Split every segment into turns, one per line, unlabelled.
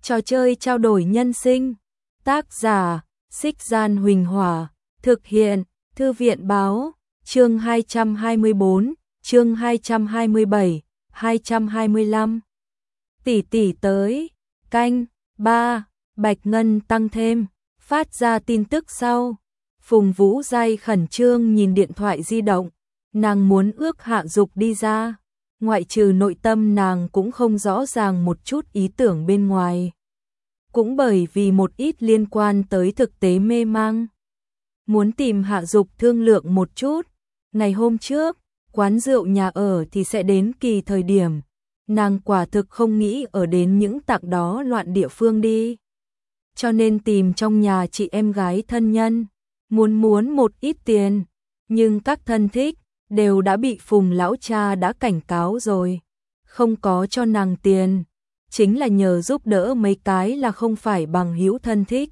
Trò chơi trao đổi nhân sinh. Tác giả: Xích Gian Huỳnh Hỏa. Thực hiện: Thư viện báo. Chương 224, chương 227, 225. Tỷ tỷ tới. Canh 3. Bạch Ngân tăng thêm. Phát ra tin tức sau. Phùng Vũ Giai khẩn trương nhìn điện thoại di động. Nàng muốn ước Hạ Dục đi ra. Ngoại trừ nội tâm nàng cũng không rõ ràng một chút ý tưởng bên ngoài. Cũng bởi vì một ít liên quan tới thực tế mê mang. Muốn tìm Hạ Dục thương lượng một chút. Ngày hôm trước, quán rượu nhà ở thì sẽ đến kỳ thời điểm. Nàng quả thực không nghĩ ở đến những tạng đó loạn địa phương đi. Cho nên tìm trong nhà chị em gái thân nhân. Muốn một ít tiền. Nhưng các thân thích đều đã bị Phùng lão cha đã cảnh cáo rồi. Không có cho nàng tiền. Chính là nhờ giúp đỡ mấy cái là không phải bằng hữu thân thích.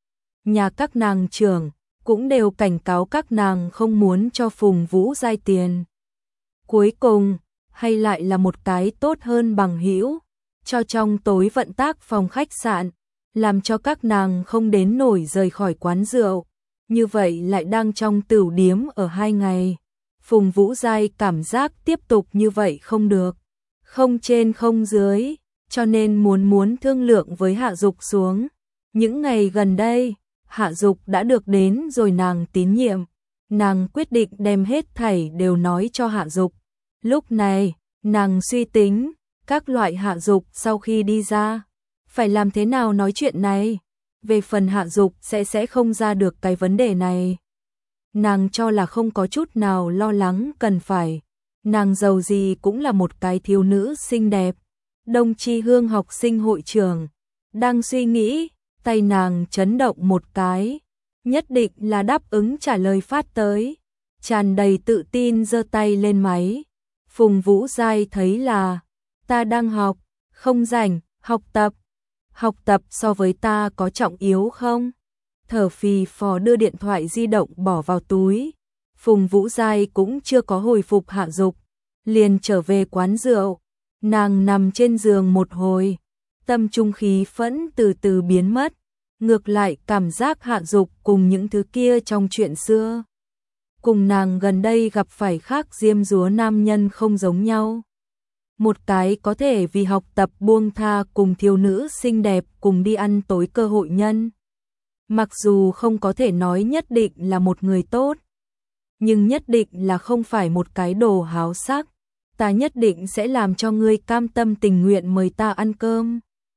Nhà các nàng trưởng cũng đều cảnh cáo các nàng không muốn cho Phùng Vũ Giai tiền. Cuối cùng, hay lại là một cái tốt hơn bằng hữu, cho trong tối vận tác phòng khách sạn, làm cho các nàng không đến nổi rời khỏi quán rượu. Như vậy lại đang trong tửu điếm ở 2 ngày. Phùng Vũ Giai cảm giác tiếp tục như vậy không được. Không trên không dưới, cho nên muốn thương lượng với Hạ Dục xuống. Những ngày gần đây, Hạ Dục đã được đến rồi nàng tín nhiệm. Nàng quyết định đem hết thảy đều nói cho Hạ Dục. Lúc này, nàng suy tính, các loại Hạ Dục sau khi đi ra, phải làm thế nào nói chuyện này. Về phần Hạ Dục sẽ không ra được cái vấn đề này. Nàng cho là không có chút nào lo lắng cần phải. Nàng giàu gì cũng là một cái thiếu nữ xinh đẹp. Đông Chi Hương học sinh hội trưởng đang suy nghĩ, tay nàng chấn động một cái, nhất định là đáp ứng trả lời phát tới. Tràn đầy tự tin giơ tay lên máy. Phùng Vũ Giai thấy là, ta đang học, không rảnh, học tập. Học tập so với ta có trọng yếu không? Thở phì phò đưa điện thoại di động bỏ vào túi. Phùng Vũ Giai cũng chưa có hồi phục Hạ Dục, liền trở về quán rượu. Nàng nằm trên giường một hồi, tâm trung khí phẫn từ từ biến mất. Ngược lại cảm giác Hạ Dục cùng những thứ kia trong chuyện xưa, cùng nàng gần đây gặp phải khác diêm dúa nam nhân không giống nhau. Một cái có thể vì học tập buông tha cùng thiếu nữ xinh đẹp cùng đi ăn tối cơ hội nhân. Mặc dù không có thể nói nhất định là một người tốt, nhưng nhất định là không phải một cái đồ háo sắc. Ta nhất định sẽ làm cho ngươi cam tâm tình nguyện mời ta ăn cơm.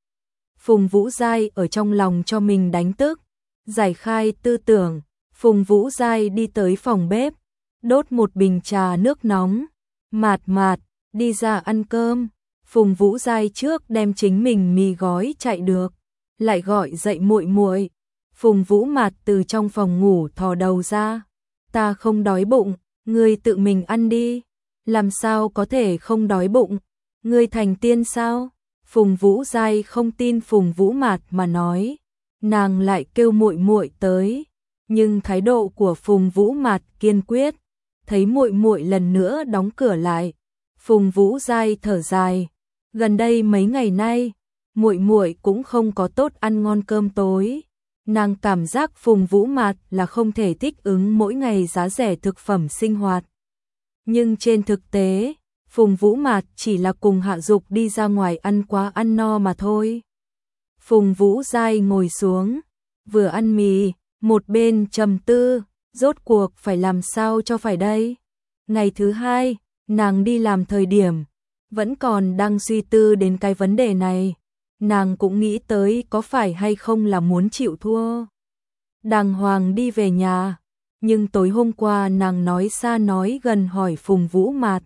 Phùng Vũ Giai ở trong lòng cho mình đánh tức, giải khai tư tưởng. Phùng Vũ Giai đi tới phòng bếp, đốt một bình trà nước nóng, mạt đi ra ăn cơm. Phùng Vũ Giai trước đem chính mình mì gói chạy được, lại gọi dậy muội muội. Phùng Vũ Mạt từ trong phòng ngủ thò đầu ra, ta không đói bụng, ngươi tự mình ăn đi. Làm sao có thể không đói bụng, ngươi thành tiên sao? Phùng Vũ Giai không tin Phùng Vũ Mạt mà nói, nàng lại kêu muội muội tới, nhưng thái độ của Phùng Vũ Mạt kiên quyết. Thấy muội muội lần nữa đóng cửa lại, Phùng Vũ Giai thở dài, gần đây mấy ngày nay, muội muội cũng không có tốt ăn ngon cơm tối. Nàng cảm giác Phùng Vũ Mạt là không thể thích ứng mỗi ngày giá rẻ thực phẩm sinh hoạt. Nhưng trên thực tế, Phùng Vũ Mạt chỉ là cùng Hạ Dục đi ra ngoài ăn quá ăn no mà thôi. Phùng Vũ Giai ngồi xuống, vừa ăn mì, một bên trầm tư, rốt cuộc phải làm sao cho phải đây. Ngày thứ 2, nàng đi làm thời điểm, vẫn còn đang suy tư đến cái vấn đề này. Nàng cũng nghĩ tới có phải hay không là muốn chịu thua. Đàng hoàng đi về nhà, nhưng tối hôm qua nàng nói xa nói gần hỏi Phùng Vũ Mạt.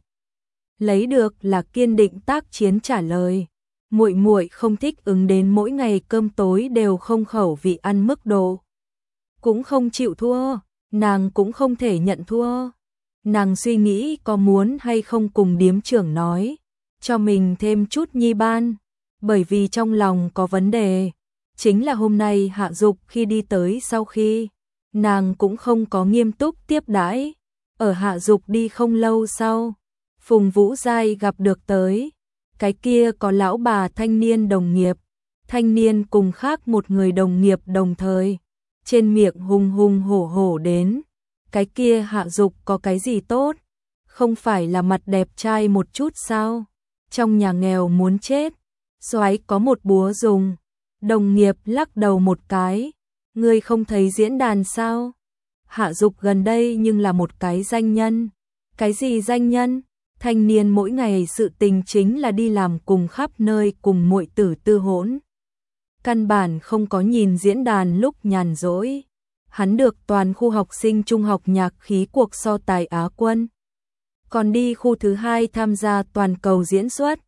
Lấy được là kiên định tác chiến trả lời. Muội muội không thích ứng đến mỗi ngày cơm tối đều không khẩu vị ăn mức độ. Cũng không chịu thua, nàng cũng không thể nhận thua. Nàng suy nghĩ có muốn hay không cùng điếm trưởng nói, cho mình thêm chút nhi ban. Bởi vì trong lòng có vấn đề, chính là hôm nay Hạ Dục khi đi tới sau khi, nàng cũng không có nghiêm túc tiếp đãi. Ở Hạ Dục đi không lâu sau, Phùng Vũ Giai gặp được tới, cái kia có lão bà thanh niên đồng nghiệp, Thanh niên cùng khác một người đồng nghiệp đồng thời, trên miệng hùng hùng hổ hổ đến. Cái kia Hạ Dục có cái gì tốt? Không phải là mặt đẹp trai một chút sao? Trong nhà nghèo muốn chết, soái có một búa dùng. Đồng nghiệp lắc đầu một cái, ngươi không thấy diễn đàn sao? Hạ Dục gần đây nhưng là một cái danh nhân. Cái gì danh nhân? Thanh niên mỗi ngày sự tình chính là đi làm cùng khắp nơi cùng muội tử tư hỗn. Căn bản không có nhìn diễn đàn lúc nhàn rỗi. Hắn được toàn khu học sinh trung học nhạc khí cuộc so tài Á quân. Còn đi khu thứ 2 tham gia toàn cầu diễn xuất.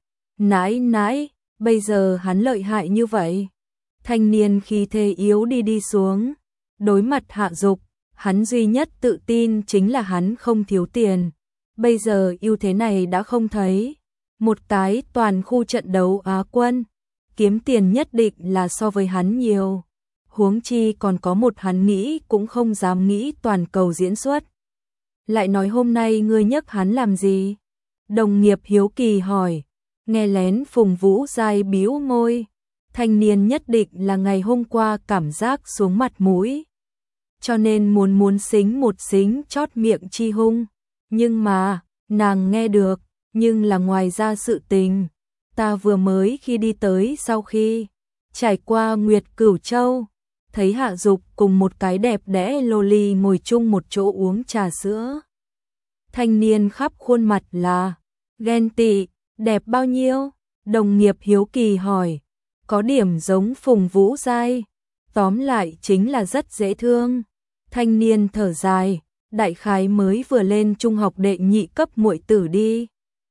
Nãi, bây giờ hắn lợi hại như vậy. Thanh niên khí thế yếu đi xuống. Đối mặt Hạ Dục, hắn duy nhất tự tin chính là hắn không thiếu tiền. Bây giờ ưu thế này đã không thấy. Một cái toàn khu trận đấu Á quân, kiếm tiền nhất định là so với hắn nhiều. Huống chi còn có một hắn nghĩ cũng không dám nghĩ toàn cầu diễn xuất. Lại nói hôm nay ngươi nhấc hắn làm gì? Đồng nghiệp hiếu kỳ hỏi. Nghe lén Phùng Vũ Giai bĩu môi. Thanh niên nhất định là ngày hôm qua cảm giác xuống mặt mũi. Cho nên muốn xính một xính chót miệng chi hung. Nhưng mà, nàng nghe được, nhưng là ngoài ra sự tình. Ta vừa mới khi đi tới sau khi trải qua Nguyệt Cửu Châu, thấy Hạ Dục cùng một cái đẹp đẽ loli ngồi chung một chỗ uống trà sữa. Thanh niên khắp khuôn mặt là ghen tị, đẹp bao nhiêu? Đồng nghiệp hiếu kỳ hỏi, có điểm giống Phùng Vũ Giai, tóm lại chính là rất dễ thương. Thanh niên thở dài, đại khái mới vừa lên trung học đệ nhị cấp muội tử đi.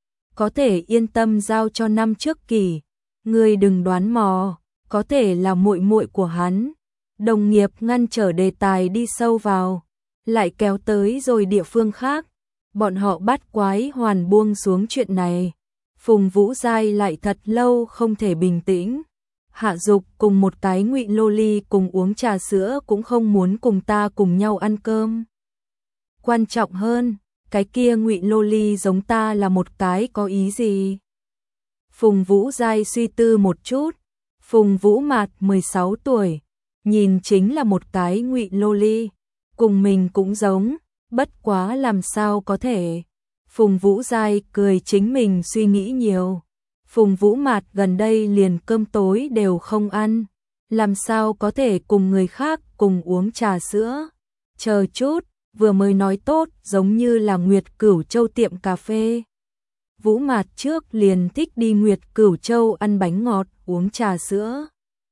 Có thể yên tâm giao cho năm trước kỳ, ngươi đừng đoán mò, có thể là muội muội của hắn. Đồng nghiệp ngăn trở đề tài đi sâu vào, lại kéo tới rồi địa phương khác. Bọn họ bắt quái hoàn buông xuống chuyện này. Phùng Vũ Giai lại thật lâu không thể bình tĩnh. Hạ Dục cùng một cái ngụy loli cùng uống trà sữa cũng không muốn cùng ta cùng nhau ăn cơm. Quan trọng hơn, cái kia ngụy loli giống ta là một cái có ý gì? Phùng Vũ Giai suy tư một chút. Phùng Vũ Mạt 16 tuổi, nhìn chính là một cái ngụy loli, cùng mình cũng giống, bất quá làm sao có thể. Phùng Vũ Giai cười chính mình suy nghĩ nhiều. Phùng Vũ Mạt gần đây liền cơm tối đều không ăn, làm sao có thể cùng người khác cùng uống trà sữa. Chờ chút, vừa mới nói tốt giống như là Nguyệt Cửu Châu tiệm cà phê. Vũ Mạt trước liền thích đi Nguyệt Cửu Châu ăn bánh ngọt, uống trà sữa.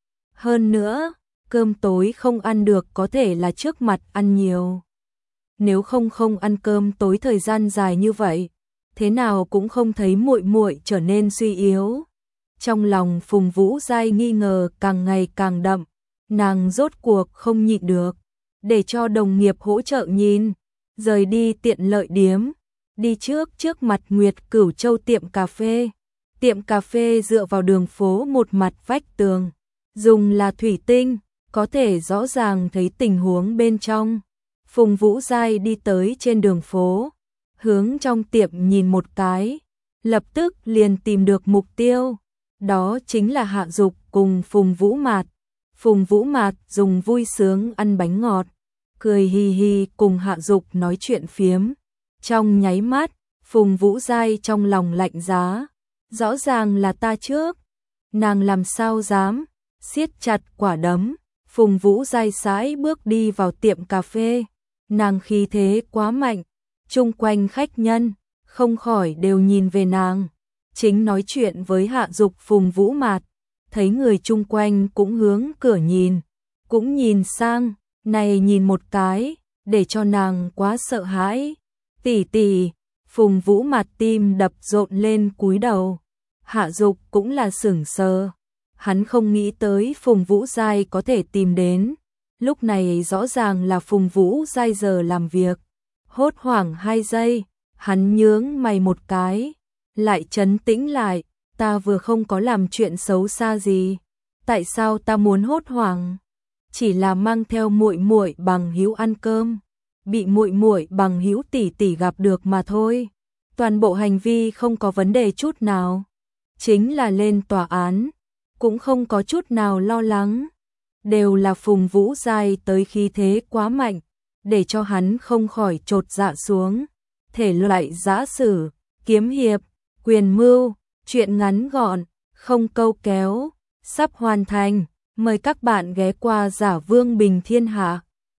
Hơn nữa, cơm tối không ăn được có thể là trước mặt ăn nhiều. Nếu không ăn cơm tối thời gian dài như vậy, thế nào cũng không thấy muội muội trở nên suy yếu. Trong lòng Phùng Vũ Giai nghi ngờ càng ngày càng đậm, nàng rốt cuộc không nhịn được, để cho đồng nghiệp hỗ trợ nhìn, rời đi tiện lợi điếm, đi trước mặt Nguyệt Cửu Châu tiệm cà phê. Tiệm cà phê dựa vào đường phố một mặt vách tường, dùng là thủy tinh, có thể rõ ràng thấy tình huống bên trong. Phùng Vũ Giai đi tới trên đường phố, hướng trong tiệm nhìn một cái, lập tức liền tìm được mục tiêu, đó chính là Hạ Dục cùng Phùng Vũ Mạt. Phùng Vũ Mạt dùng vui sướng ăn bánh ngọt, cười hì hì cùng Hạ Dục nói chuyện phiếm. Trong nháy mắt, Phùng Vũ Giai trong lòng lạnh giá, rõ ràng là ta trước, nàng làm sao dám, siết chặt quả đấm. Phùng Vũ Giai sải bước đi vào tiệm cà phê, nàng khí thế quá mạnh, chung quanh khách nhân không khỏi đều nhìn về nàng. Chính nói chuyện với Hạ Dục Phùng Vũ Mạt, thấy người chung quanh cũng hướng cửa nhìn, cũng nhìn sang, này nhìn một cái, để cho nàng quá sợ hãi. Tỷ tỷ, Phùng Vũ Mạt tim đập rộn lên cúi đầu. Hạ Dục cũng là sửng sờ, hắn không nghĩ tới Phùng Vũ Giai có thể tìm đến. Lúc này rõ ràng là Phùng Vũ Giai giờ làm việc. Hốt hoảng 2 giây, hắn nhướng mày một cái, lại trấn tĩnh lại, ta vừa không có làm chuyện xấu xa gì, tại sao ta muốn hốt hoảng? Chỉ là mang theo muội muội bằng hữu ăn cơm, bị muội muội bằng hữu tỷ tỷ gặp được mà thôi. Toàn bộ hành vi không có vấn đề chút nào, chính là lên tòa án, cũng không có chút nào lo lắng. Đều là Phùng Vũ Giai tới khí thế quá mạnh, để cho hắn không khỏi chột dạ xuống. Thể loại giã sử, kiếm hiệp, quyền mưu, truyện ngắn gọn, không câu kéo, sắp hoàn thành. Mời các bạn ghé qua Giả Vương Bình Thiên Hạ.